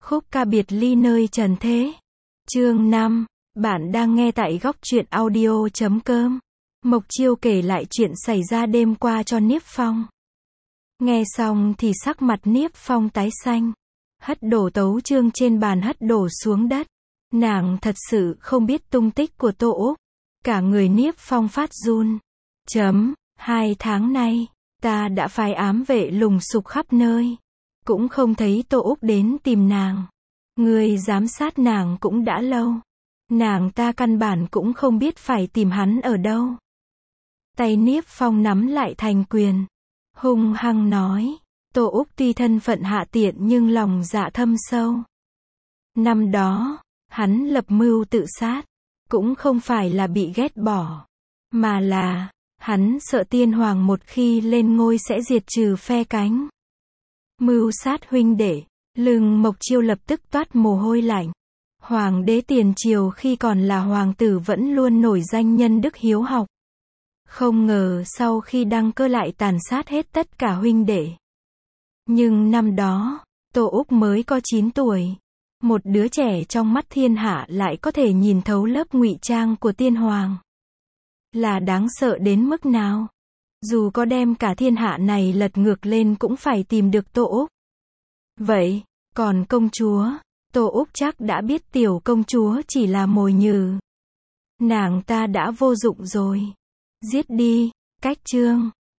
Khúc ca biệt ly nơi trần thế. Chương 5. Bạn đang nghe tại góc truyện audio.com. Mộc Chiêu kể lại chuyện xảy ra đêm qua cho Niếp Phong. Nghe xong thì sắc mặt Niếp Phong tái xanh. Hất đổ tấu chương trên bàn hất đổ xuống đất. Nàng thật sự không biết tung tích của Tô Úc. Cả người Niếp Phong phát run. 2 tháng nay, ta đã phái ám vệ lùng sục khắp nơi. Cũng không thấy Tô Úc đến tìm nàng. Người giám sát nàng cũng đã lâu. Nàng ta căn bản cũng không biết phải tìm hắn ở đâu. Tay Niếp Phong nắm lại thành quyền. Hung hăng nói. Tô Úc tuy thân phận hạ tiện nhưng lòng dạ thâm sâu. Năm đó, hắn lập mưu tự sát. Cũng không phải là bị ghét bỏ. Mà là, hắn sợ tiên hoàng một khi lên ngôi sẽ diệt trừ phe cánh. Mưu sát huynh đệ. Lưng Mộc Chiêu lập tức toát mồ hôi lạnh. Hoàng đế tiền triều khi còn là hoàng tử vẫn luôn nổi danh nhân đức hiếu học. Không ngờ sau khi đăng cơ lại tàn sát hết tất cả huynh đệ. Nhưng năm đó, Tô Úc mới có 9 tuổi. Một đứa trẻ trong mắt thiên hạ lại có thể nhìn thấu lớp ngụy trang của tiên hoàng. Là đáng sợ đến mức nào? Dù có đem cả thiên hạ này lật ngược lên cũng phải tìm được Tô Úc. Vậy, còn công chúa, Tô Úc chắc đã biết tiểu công chúa chỉ là mồi nhử. Nàng ta đã vô dụng rồi. Giết đi, cách chương.